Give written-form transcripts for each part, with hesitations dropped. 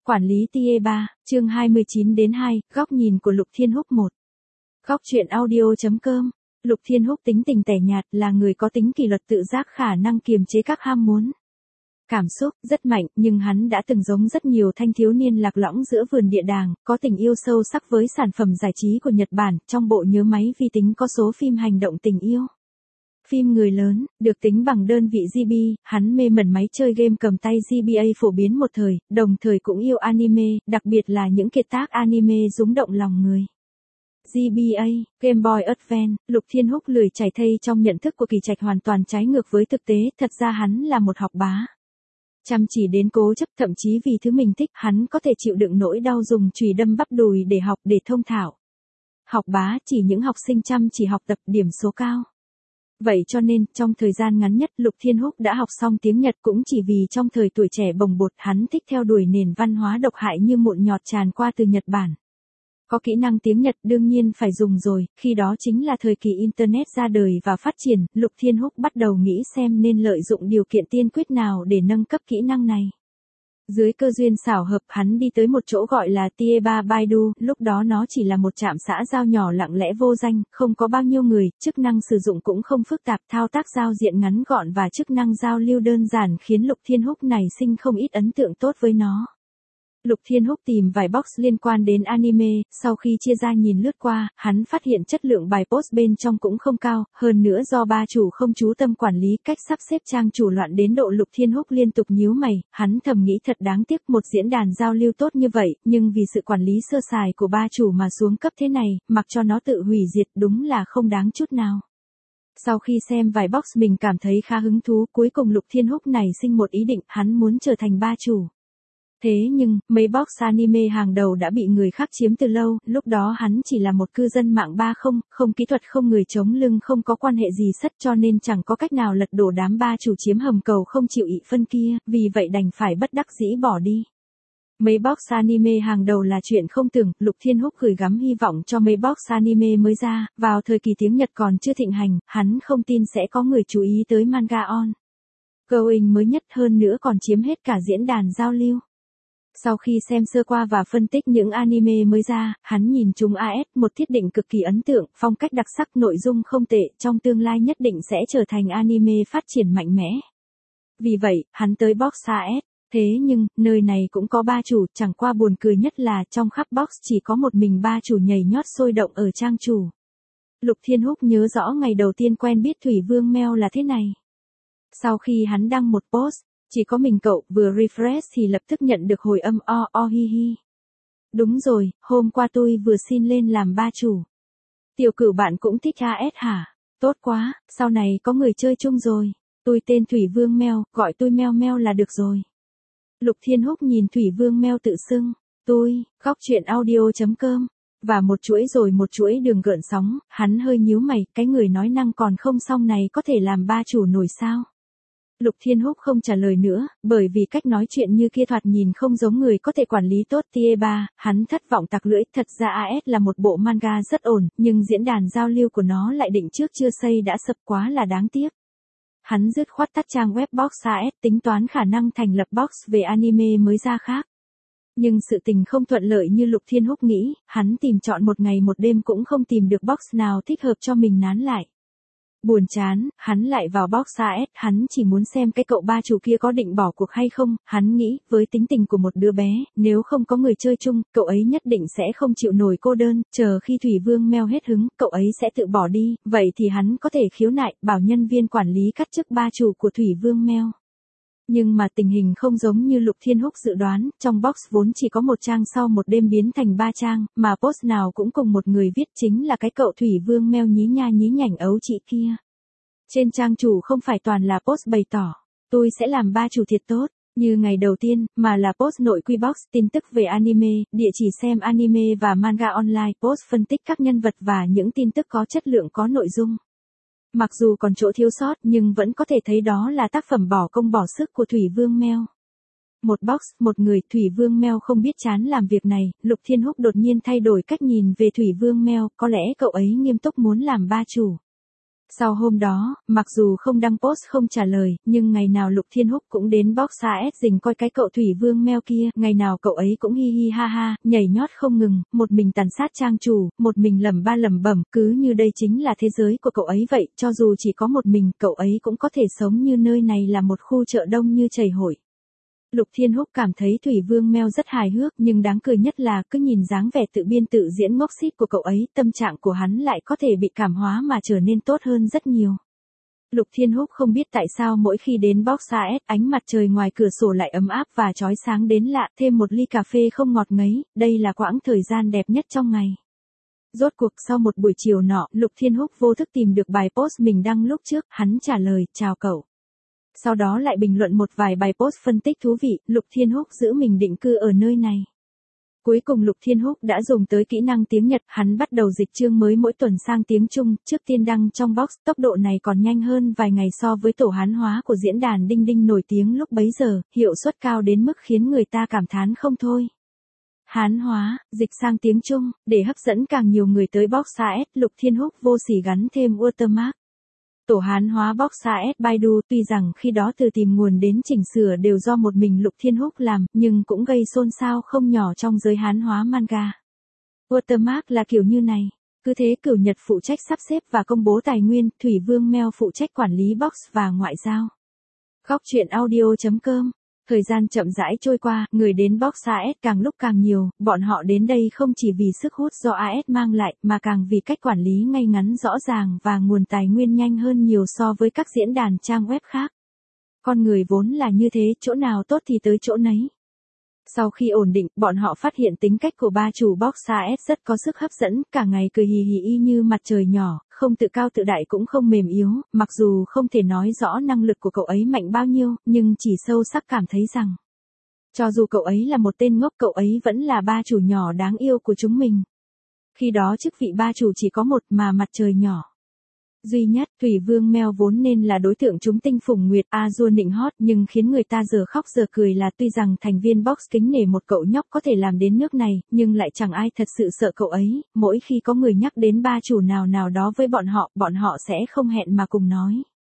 Quản lý TA 3, chương 29-2, góc nhìn của Lục Thiên Húc 1. Góc truyện audio.com. Lục Thiên Húc tính tình tẻ nhạt, là người có tính kỷ luật tự giác, khả năng kiềm chế các ham muốn. Cảm xúc rất mạnh, nhưng hắn đã từng giống rất nhiều thanh thiếu niên lạc lõng giữa vườn địa đàng, có tình yêu sâu sắc với sản phẩm giải trí của Nhật Bản. Trong bộ nhớ máy vi tính có số phim hành động tình yêu. Phim người lớn, được tính bằng đơn vị GB, hắn mê mẩn máy chơi game cầm tay GBA phổ biến một thời, đồng thời cũng yêu anime, đặc biệt là những kiệt tác anime rung động lòng người. GBA, Game Boy Advance, Lục Thiên Húc lười chảy thây trong nhận thức của Kỳ Trạch hoàn toàn trái ngược với thực tế, thật ra hắn là một học bá. Chăm chỉ đến cố chấp, thậm chí vì thứ mình thích, hắn có thể chịu đựng nỗi đau dùng chùy đâm bắp đùi để học, để thông thạo. Học bá chỉ những học sinh chăm chỉ học tập, điểm số cao. Vậy cho nên, trong thời gian ngắn nhất, Lục Thiên Húc đã học xong tiếng Nhật, cũng chỉ vì trong thời tuổi trẻ bồng bột, hắn thích theo đuổi nền văn hóa độc hại như mụn nhọt tràn qua từ Nhật Bản. Có kỹ năng tiếng Nhật đương nhiên phải dùng rồi, khi đó chính là thời kỳ Internet ra đời và phát triển, Lục Thiên Húc bắt đầu nghĩ xem nên lợi dụng điều kiện tiên quyết nào để nâng cấp kỹ năng này. Dưới cơ duyên xảo hợp, hắn đi tới một chỗ gọi là TA 3 Baidu, lúc đó nó chỉ là một trạm xã giao nhỏ lặng lẽ vô danh, không có bao nhiêu người, chức năng sử dụng cũng không phức tạp, thao tác giao diện ngắn gọn và chức năng giao lưu đơn giản khiến Lục Thiên Húc này sinh không ít ấn tượng tốt với nó. Lục Thiên Húc tìm vài box liên quan đến anime, sau khi chia ra nhìn lướt qua, hắn phát hiện chất lượng bài post bên trong cũng không cao, hơn nữa do ba chủ không chú tâm quản lý, cách sắp xếp trang chủ loạn đến độ Lục Thiên Húc liên tục nhíu mày, hắn thầm nghĩ thật đáng tiếc, một diễn đàn giao lưu tốt như vậy, nhưng vì sự quản lý sơ sài của ba chủ mà xuống cấp thế này, mặc cho nó tự hủy diệt, đúng là không đáng chút nào. Sau khi xem vài box mình cảm thấy khá hứng thú, cuối cùng Lục Thiên Húc này sinh một ý định, hắn muốn trở thành ba chủ. Thế nhưng, mấy box anime hàng đầu đã bị người khác chiếm từ lâu, lúc đó hắn chỉ là một cư dân mạng không kỹ thuật, không người chống lưng, không có quan hệ gì sắt, cho nên chẳng có cách nào lật đổ đám ba chủ chiếm hầm cầu không chịu ị phân kia, vì vậy đành phải bất đắc dĩ bỏ đi. Mấy box anime hàng đầu là chuyện không tưởng, Lục Thiên Húc gửi gắm hy vọng cho mấy box anime mới ra, vào thời kỳ tiếng Nhật còn chưa thịnh hành, hắn không tin sẽ có người chú ý tới manga on going mới nhất, hơn nữa còn chiếm hết cả diễn đàn giao lưu. Sau khi xem sơ qua và phân tích những anime mới ra, hắn nhìn chúng AS, một thiết định cực kỳ ấn tượng, phong cách đặc sắc, nội dung không tệ, trong tương lai nhất định sẽ trở thành anime phát triển mạnh mẽ. Vì vậy, hắn tới box AS. Thế nhưng, nơi này cũng có ba chủ, chẳng qua buồn cười nhất là trong khắp box chỉ có một mình ba chủ nhảy nhót sôi động ở trang chủ. Lục Thiên Húc nhớ rõ ngày đầu tiên quen biết Thủy Vương Mail là thế này. Sau khi hắn đăng một post, chỉ có mình cậu, vừa refresh thì lập tức nhận được hồi âm hi hi. Đúng rồi, hôm qua tôi vừa xin lên làm ba chủ. Tiểu Cửu bạn cũng thích AS hả? Tốt quá, sau này có người chơi chung rồi. Tôi tên Thủy Vương Meo, gọi tôi Meo Meo là được rồi. Lục Thiên Húc nhìn Thủy Vương Meo tự xưng, tôi, góc truyện audio.com. Và một chuỗi rồi một chuỗi đường gợn sóng, hắn hơi nhíu mày, cái người nói năng còn không xong này có thể làm ba chủ nổi sao? Lục Thiên Húc không trả lời nữa, bởi vì cách nói chuyện như kia thoạt nhìn không giống người có thể quản lý tốt TA 3, hắn thất vọng tặc lưỡi, thật ra AS là một bộ manga rất ổn, nhưng diễn đàn giao lưu của nó lại định trước chưa xây đã sập, quá là đáng tiếc. Hắn dứt khoát tắt trang web box AS, tính toán khả năng thành lập box về anime mới ra khác. Nhưng sự tình không thuận lợi như Lục Thiên Húc nghĩ, hắn tìm trọn một ngày một đêm cũng không tìm được box nào thích hợp cho mình nán lại. Buồn chán, hắn lại vào box AS, hắn chỉ muốn xem cái cậu ba chủ kia có định bỏ cuộc hay không, hắn nghĩ, với tính tình của một đứa bé, nếu không có người chơi chung, cậu ấy nhất định sẽ không chịu nổi cô đơn, chờ khi Thủy Vương Meo hết hứng, cậu ấy sẽ tự bỏ đi, vậy thì hắn có thể khiếu nại, bảo nhân viên quản lý cắt chức ba chủ của Thủy Vương Meo. Nhưng mà tình hình không giống như Lục Thiên Húc dự đoán, trong box vốn chỉ có một trang sau một đêm biến thành 3 trang, mà post nào cũng cùng một người viết, chính là cái cậu Thủy Vương Meo nhí nha nhí nhảnh ấu chị kia. Trên trang chủ không phải toàn là post bày tỏ, tôi sẽ làm ba chủ thiệt tốt, như ngày đầu tiên, mà là post nội quy box, tin tức về anime, địa chỉ xem anime và manga online, post phân tích các nhân vật và những tin tức có chất lượng có nội dung. Mặc dù còn chỗ thiếu sót nhưng vẫn có thể thấy đó là tác phẩm bỏ công bỏ sức của Thủy Vương Meo. Một box, một người, Thủy Vương Meo không biết chán làm việc này, Lục Thiên Húc đột nhiên thay đổi cách nhìn về Thủy Vương Meo, có lẽ cậu ấy nghiêm túc muốn làm ba chủ. Sau hôm đó, mặc dù không đăng post không trả lời, nhưng ngày nào Lục Thiên Húc cũng đến box AS rình coi cái cậu Thủy Vương Meo kia, ngày nào cậu ấy cũng hi hi ha ha, nhảy nhót không ngừng, một mình tàn sát trang chủ, một mình lẩm bẩm, cứ như đây chính là thế giới của cậu ấy vậy, cho dù chỉ có một mình, cậu ấy cũng có thể sống như nơi này là một khu chợ đông như chảy hội. Lục Thiên Húc cảm thấy Thủy Vương Meo rất hài hước, nhưng đáng cười nhất là cứ nhìn dáng vẻ tự biên tự diễn ngốc xít của cậu ấy, tâm trạng của hắn lại có thể bị cảm hóa mà trở nên tốt hơn rất nhiều. Lục Thiên Húc không biết tại sao mỗi khi đến box AS, ánh mặt trời ngoài cửa sổ lại ấm áp và chói sáng đến lạ, thêm một ly cà phê không ngọt ngấy, đây là quãng thời gian đẹp nhất trong ngày. Rốt cuộc sau một buổi chiều nọ, Lục Thiên Húc vô thức tìm được bài post mình đăng lúc trước, hắn trả lời, chào cậu. Sau đó lại bình luận một vài bài post phân tích thú vị, Lục Thiên Húc giữ mình định cư ở nơi này. Cuối cùng Lục Thiên Húc đã dùng tới kỹ năng tiếng Nhật, hắn bắt đầu dịch chương mới mỗi tuần sang tiếng Trung, trước tiên đăng trong box, tốc độ này còn nhanh hơn vài ngày so với tổ Hán hóa của diễn đàn Đinh Đinh nổi tiếng lúc bấy giờ, hiệu suất cao đến mức khiến người ta cảm thán không thôi. Hán hóa, dịch sang tiếng Trung, để hấp dẫn càng nhiều người tới box AS, Lục Thiên Húc vô sỉ gắn thêm watermark. Tổ Hán hóa box AS Baidu, tuy rằng khi đó từ tìm nguồn đến chỉnh sửa đều do một mình Lục Thiên Húc làm, nhưng cũng gây xôn xao không nhỏ trong giới Hán hóa manga. Watermark là kiểu như này. Cứ thế Cửu Nhật phụ trách sắp xếp và công bố tài nguyên, Thủy Vương Meo phụ trách quản lý box và ngoại giao. Góc truyện audio.com. Thời gian chậm rãi trôi qua, người đến box AS càng lúc càng nhiều, bọn họ đến đây không chỉ vì sức hút do AS mang lại, mà càng vì cách quản lý ngay ngắn rõ ràng và nguồn tài nguyên nhanh hơn nhiều so với các diễn đàn trang web khác. Con người vốn là như thế, chỗ nào tốt thì tới chỗ nấy. Sau khi ổn định, bọn họ phát hiện tính cách của ba chủ box AS rất có sức hấp dẫn, cả ngày cười hì hì y như mặt trời nhỏ, không tự cao tự đại cũng không mềm yếu, mặc dù không thể nói rõ năng lực của cậu ấy mạnh bao nhiêu, nhưng chỉ sâu sắc cảm thấy rằng, cho dù cậu ấy là một tên ngốc, cậu ấy vẫn là ba chủ nhỏ đáng yêu của chúng mình. Khi đó chức vị ba chủ chỉ có một mà mặt trời nhỏ duy nhất, Thủy Vương Meo vốn nên là đối tượng chúng tinh phùng nguyệt Azure nịnh hót, nhưng khiến người ta giờ khóc giờ cười là tuy rằng thành viên box kính nể một cậu nhóc có thể làm đến nước này, nhưng lại chẳng ai thật sự sợ cậu ấy, mỗi khi có người nhắc đến ba chủ nào đó với bọn họ sẽ không hẹn mà cùng nói.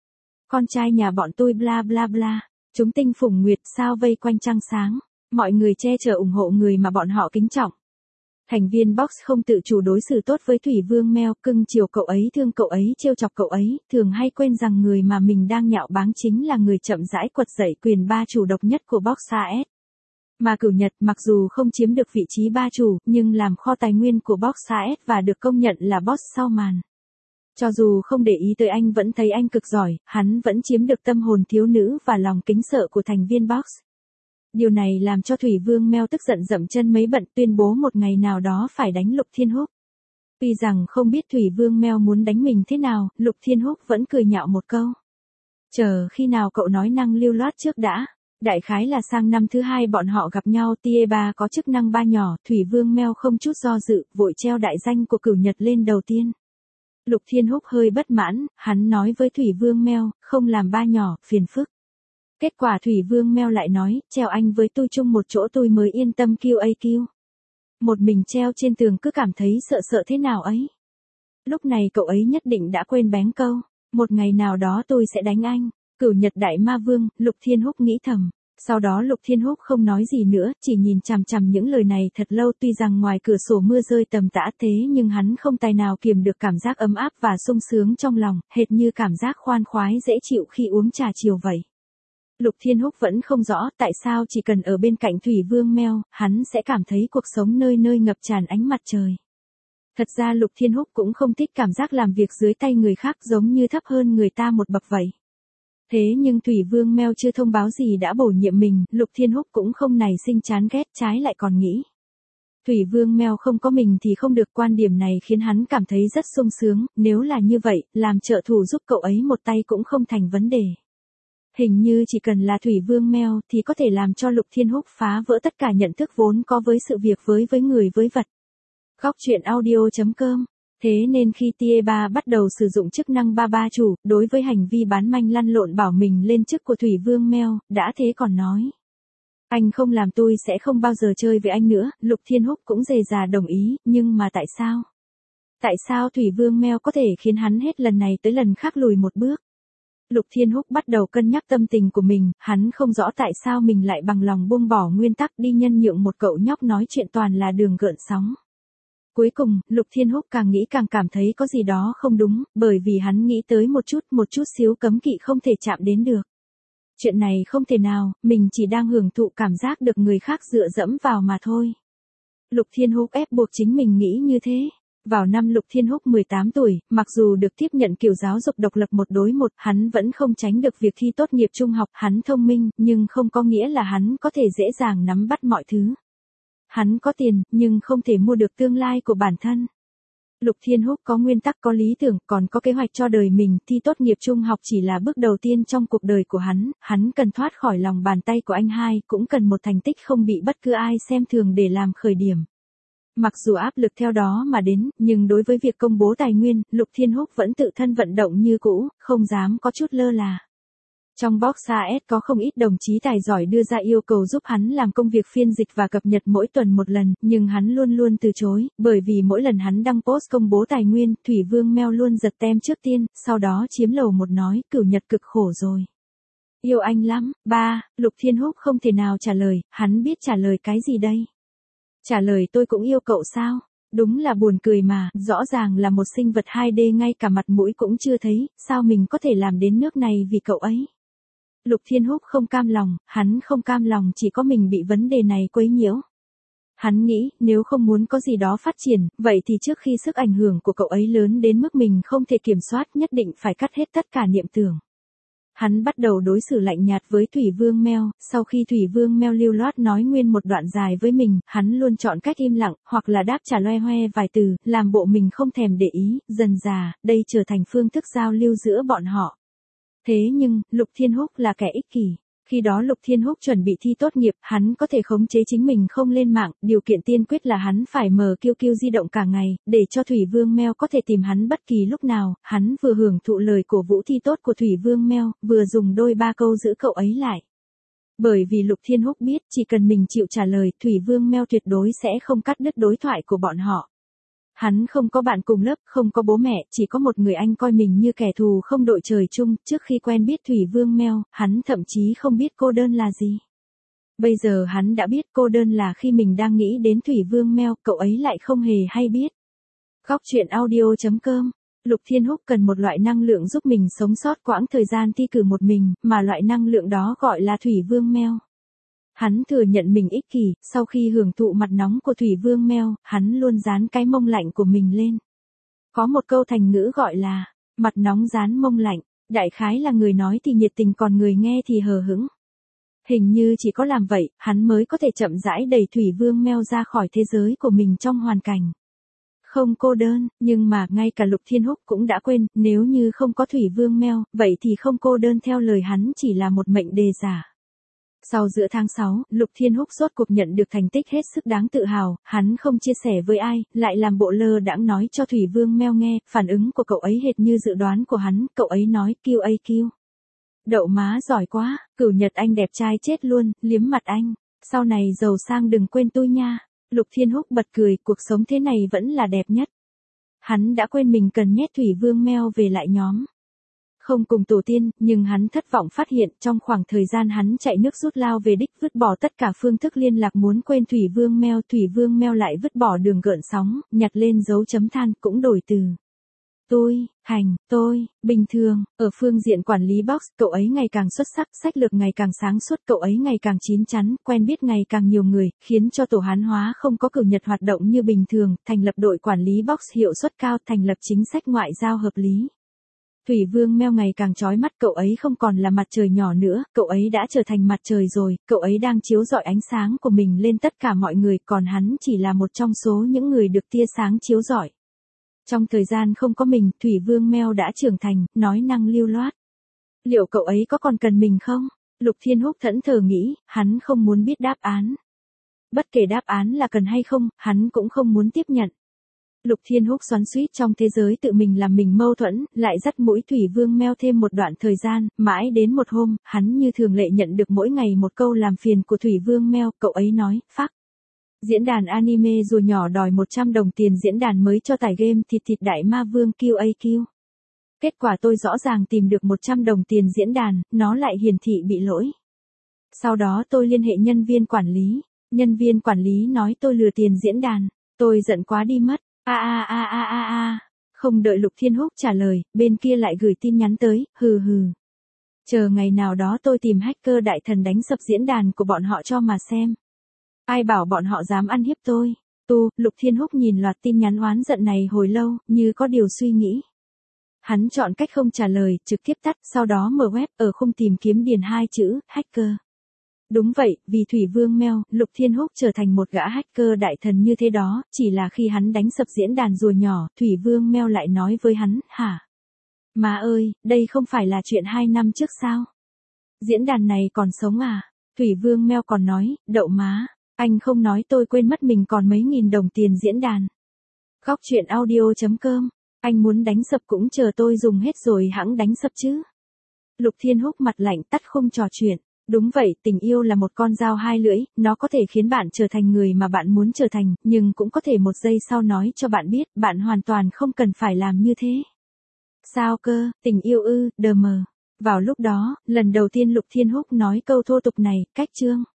Con trai nhà bọn tôi bla bla bla, chúng tinh phùng nguyệt sao vây quanh trăng sáng, mọi người che chở ủng hộ người mà bọn họ kính trọng. Thành viên box không tự chủ đối xử tốt với Thủy Vương Meo, cưng chiều cậu ấy, thương cậu ấy, trêu chọc cậu ấy, thường hay quên rằng người mà mình đang nhạo báng chính là người chậm rãi quật dậy quyền ba chủ độc nhất của box AS. Mà Cửu Nhật mặc dù không chiếm được vị trí ba chủ, nhưng làm kho tài nguyên của box AS và được công nhận là boss sau màn. Cho dù không để ý tới anh vẫn thấy anh cực giỏi, hắn vẫn chiếm được tâm hồn thiếu nữ và lòng kính sợ của thành viên box. Điều này làm cho Thủy Vương Meo tức giận dậm chân mấy bận, tuyên bố một ngày nào đó phải đánh Lục Thiên Húc. Tuy rằng không biết Thủy Vương Meo muốn đánh mình thế nào, Lục Thiên Húc vẫn cười nhạo một câu. Chờ khi nào cậu nói năng lưu loát trước đã. Đại khái là sang năm thứ hai bọn họ gặp nhau, Tier 3 có chức năng ba nhỏ, Thủy Vương Meo không chút do dự, vội treo đại danh của Cửu Nhật lên đầu tiên. Lục Thiên Húc hơi bất mãn, hắn nói với Thủy Vương Meo, không làm ba nhỏ, phiền phức. Kết quả Thủy Vương Meo lại nói, treo anh với tôi chung một chỗ tôi mới yên tâm QAQ. Một mình treo trên tường cứ cảm thấy sợ thế nào ấy. Lúc này cậu ấy nhất định đã quên bén câu, một ngày nào đó tôi sẽ đánh anh. Cửu Nhật Đại Ma Vương, Lục Thiên Húc nghĩ thầm. Sau đó Lục Thiên Húc không nói gì nữa, chỉ nhìn chằm chằm những lời này thật lâu, tuy rằng ngoài cửa sổ mưa rơi tầm tã thế nhưng hắn không tài nào kiềm được cảm giác ấm áp và sung sướng trong lòng, hệt như cảm giác khoan khoái dễ chịu khi uống trà chiều vậy. Lục Thiên Húc vẫn không rõ tại sao chỉ cần ở bên cạnh Thủy Vương Meo, hắn sẽ cảm thấy cuộc sống nơi nơi ngập tràn ánh mặt trời. Thật ra Lục Thiên Húc cũng không thích cảm giác làm việc dưới tay người khác giống như thấp hơn người ta một bậc vậy. Thế nhưng Thủy Vương Meo chưa thông báo gì đã bổ nhiệm mình, Lục Thiên Húc cũng không nảy sinh chán ghét, trái lại còn nghĩ. Thủy Vương Meo không có mình thì không được, quan điểm này khiến hắn cảm thấy rất sung sướng, nếu là như vậy, làm trợ thủ giúp cậu ấy một tay cũng không thành vấn đề. Hình như chỉ cần là Thủy Vương Meo thì có thể làm cho Lục Thiên Húc phá vỡ tất cả nhận thức vốn có với sự việc với người với vật. Góc truyện audio.com. Thế nên khi Tier 3 bắt đầu sử dụng chức năng ba chủ, đối với hành vi bán manh lăn lộn bảo mình lên chức của Thủy Vương Meo, đã thế còn nói. Anh không làm tôi sẽ không bao giờ chơi với anh nữa, Lục Thiên Húc cũng dè dà đồng ý, nhưng mà tại sao? Tại sao Thủy Vương Meo có thể khiến hắn hết lần này tới lần khác lùi một bước? Lục Thiên Húc bắt đầu cân nhắc tâm tình của mình, hắn không rõ tại sao mình lại bằng lòng buông bỏ nguyên tắc đi nhân nhượng một cậu nhóc nói chuyện toàn là đường gợn sóng. Cuối cùng, Lục Thiên Húc càng nghĩ càng cảm thấy có gì đó không đúng, bởi vì hắn nghĩ tới một chút xíu cấm kỵ không thể chạm đến được. Chuyện này không thể nào, mình chỉ đang hưởng thụ cảm giác được người khác dựa dẫm vào mà thôi. Lục Thiên Húc ép buộc chính mình nghĩ như thế. Vào năm Lục Thiên Húc 18 tuổi, mặc dù được tiếp nhận kiểu giáo dục độc lập một đối một, hắn vẫn không tránh được việc thi tốt nghiệp trung học, hắn thông minh, nhưng không có nghĩa là hắn có thể dễ dàng nắm bắt mọi thứ. Hắn có tiền, nhưng không thể mua được tương lai của bản thân. Lục Thiên Húc có nguyên tắc, có lý tưởng, còn có kế hoạch cho đời mình, thi tốt nghiệp trung học chỉ là bước đầu tiên trong cuộc đời của hắn cần thoát khỏi lòng bàn tay của anh hai, cũng cần một thành tích không bị bất cứ ai xem thường để làm khởi điểm. Mặc dù áp lực theo đó mà đến, nhưng đối với việc công bố tài nguyên, Lục Thiên Húc vẫn tự thân vận động như cũ, không dám có chút lơ là. Trong box AS có không ít đồng chí tài giỏi đưa ra yêu cầu giúp hắn làm công việc phiên dịch và cập nhật mỗi tuần một lần, nhưng hắn luôn luôn từ chối, bởi vì mỗi lần hắn đăng post công bố tài nguyên, Thủy Vương Meo luôn giật tem trước tiên, sau đó chiếm lầu một nói, Cửu Nhật cực khổ rồi. Yêu anh lắm. Lục Thiên Húc không thể nào trả lời, hắn biết trả lời cái gì đây? Trả lời tôi cũng yêu cậu sao? Đúng là buồn cười mà, rõ ràng là một sinh vật 2D ngay cả mặt mũi cũng chưa thấy, sao mình có thể làm đến nước này vì cậu ấy? Lục Thiên Húc không cam lòng, hắn không cam lòng chỉ có mình bị vấn đề này quấy nhiễu. Hắn nghĩ, nếu không muốn có gì đó phát triển, vậy thì trước khi sức ảnh hưởng của cậu ấy lớn đến mức mình không thể kiểm soát nhất định phải cắt hết tất cả niệm tưởng. Hắn bắt đầu đối xử lạnh nhạt với Thủy Vương Meo, sau khi Thủy Vương Meo lưu loát nói nguyên một đoạn dài với mình, hắn luôn chọn cách im lặng, hoặc là đáp trả loe hoe vài từ, làm bộ mình không thèm để ý, dần dà, đây trở thành phương thức giao lưu giữa bọn họ. Thế nhưng, Lục Thiên Húc là kẻ ích kỷ. Khi đó Lục Thiên Húc chuẩn bị thi tốt nghiệp, hắn có thể khống chế chính mình không lên mạng, điều kiện tiên quyết là hắn phải mở QQ di động cả ngày, để cho Thủy Vương Meo có thể tìm hắn bất kỳ lúc nào, hắn vừa hưởng thụ lời cổ vũ thi tốt của Thủy Vương Meo, vừa dùng đôi ba câu giữ cậu ấy lại. Bởi vì Lục Thiên Húc biết, chỉ cần mình chịu trả lời, Thủy Vương Meo tuyệt đối sẽ không cắt đứt đối thoại của bọn họ. Hắn không có bạn cùng lớp, không có bố mẹ, chỉ có một người anh coi mình như kẻ thù không đội trời chung. Trước khi quen biết Thủy Vương Meo, hắn thậm chí không biết cô đơn là gì. Bây giờ hắn đã biết cô đơn là khi mình đang nghĩ đến Thủy Vương Meo, cậu ấy lại không hề hay biết. Góc truyện audio.com. Lục Thiên Húc cần một loại năng lượng giúp mình sống sót quãng thời gian thi cử một mình, mà loại năng lượng đó gọi là Thủy Vương Meo. Hắn thừa nhận mình ích kỷ, sau khi hưởng thụ mặt nóng của Thủy Vương Meo, hắn luôn dán cái mông lạnh của mình lên. Có một câu thành ngữ gọi là, mặt nóng dán mông lạnh, đại khái là người nói thì nhiệt tình còn người nghe thì hờ hững. Hình như chỉ có làm vậy, hắn mới có thể chậm rãi đẩy Thủy Vương Meo ra khỏi thế giới của mình trong hoàn cảnh. Không cô đơn, nhưng mà ngay cả Lục Thiên Húc cũng đã quên, nếu như không có Thủy Vương Meo, vậy thì không cô đơn theo lời hắn chỉ là một mệnh đề giả. Sau giữa tháng 6, Lục Thiên Húc rốt cuộc nhận được thành tích hết sức đáng tự hào, hắn không chia sẻ với ai, lại làm bộ lơ đãng nói cho Thủy Vương Meo nghe, phản ứng của cậu ấy hệt như dự đoán của hắn, cậu ấy nói QAQ. Đậu má giỏi quá, Cửu Nhật anh đẹp trai chết luôn, liếm mặt anh, sau này giàu sang đừng quên tôi nha. Lục Thiên Húc bật cười, cuộc sống thế này vẫn là đẹp nhất. Hắn đã quên mình cần nhét Thủy Vương Meo về lại nhóm. Không cùng tổ tiên, nhưng hắn thất vọng phát hiện trong khoảng thời gian hắn chạy nước rút lao về đích vứt bỏ tất cả phương thức liên lạc muốn quên Thủy Vương Meo lại vứt bỏ đường gợn sóng, nhặt lên dấu chấm than cũng đổi từ. Tôi, bình thường, ở phương diện quản lý box, cậu ấy ngày càng xuất sắc, sách lược ngày càng sáng suốt, cậu ấy ngày càng chín chắn, quen biết ngày càng nhiều người, khiến cho tổ Hán Hóa không có Cửu Nhật hoạt động như bình thường, thành lập đội quản lý box hiệu suất cao, thành lập chính sách ngoại giao hợp lý. Thủy Vương Meo ngày càng chói mắt, cậu ấy không còn là mặt trời nhỏ nữa, cậu ấy đã trở thành mặt trời rồi, cậu ấy đang chiếu rọi ánh sáng của mình lên tất cả mọi người, còn hắn chỉ là một trong số những người được tia sáng chiếu rọi. Trong thời gian không có mình, Thủy Vương Meo đã trưởng thành, nói năng lưu loát. Liệu cậu ấy có còn cần mình không? Lục Thiên Húc thẫn thờ nghĩ, hắn không muốn biết đáp án. Bất kể đáp án là cần hay không, hắn cũng không muốn tiếp nhận. Lục Thiên Húc xoắn xuýt trong thế giới tự mình làm mình mâu thuẫn, lại dắt mũi Thủy Vương Meo thêm một đoạn thời gian, mãi đến một hôm, hắn như thường lệ nhận được mỗi ngày một câu làm phiền của Thủy Vương Meo, cậu ấy nói, phác. Diễn đàn anime rùa nhỏ đòi 100 đồng tiền diễn đàn mới cho tải game thịt thịt đại ma vương QAQ. Kết quả tôi rõ ràng tìm được 100 đồng tiền diễn đàn, nó lại hiển thị bị lỗi. Sau đó tôi liên hệ nhân viên quản lý. Nhân viên quản lý nói tôi lừa tiền diễn đàn. Tôi giận quá đi mất. Không đợi Lục Thiên Húc trả lời, bên kia lại gửi tin nhắn tới, hừ hừ. Chờ ngày nào đó tôi tìm hacker đại thần đánh sập diễn đàn của bọn họ cho mà xem. Ai bảo bọn họ dám ăn hiếp tôi. Lục Thiên Húc nhìn loạt tin nhắn oán giận này hồi lâu, như có điều suy nghĩ. Hắn chọn cách không trả lời, trực tiếp tắt, sau đó mở web, ở khung tìm kiếm điền 2 chữ, hacker. Đúng vậy, vì Thủy Vương Mail, Lục Thiên Húc trở thành một gã hacker đại thần như thế đó, chỉ là khi hắn đánh sập diễn đàn rùa nhỏ, Thủy Vương Mail lại nói với hắn, hả? Má ơi, đây không phải là chuyện 2 năm trước sao? Diễn đàn này còn sống à? Thủy Vương Mail còn nói, đậu má, anh không nói tôi quên mất mình còn mấy nghìn đồng tiền diễn đàn. Góc chuyện audio.com, anh muốn đánh sập cũng chờ tôi dùng hết rồi hẵng đánh sập chứ. Lục Thiên Húc mặt lạnh tắt khung trò chuyện. Đúng vậy, tình yêu là một con dao hai lưỡi, nó có thể khiến bạn trở thành người mà bạn muốn trở thành, nhưng cũng có thể một giây sau nói cho bạn biết, bạn hoàn toàn không cần phải làm như thế. Sao cơ, tình yêu ư, đờ mờ. Vào lúc đó, lần đầu tiên Lục Thiên Húc nói câu thô tục này, cách chương.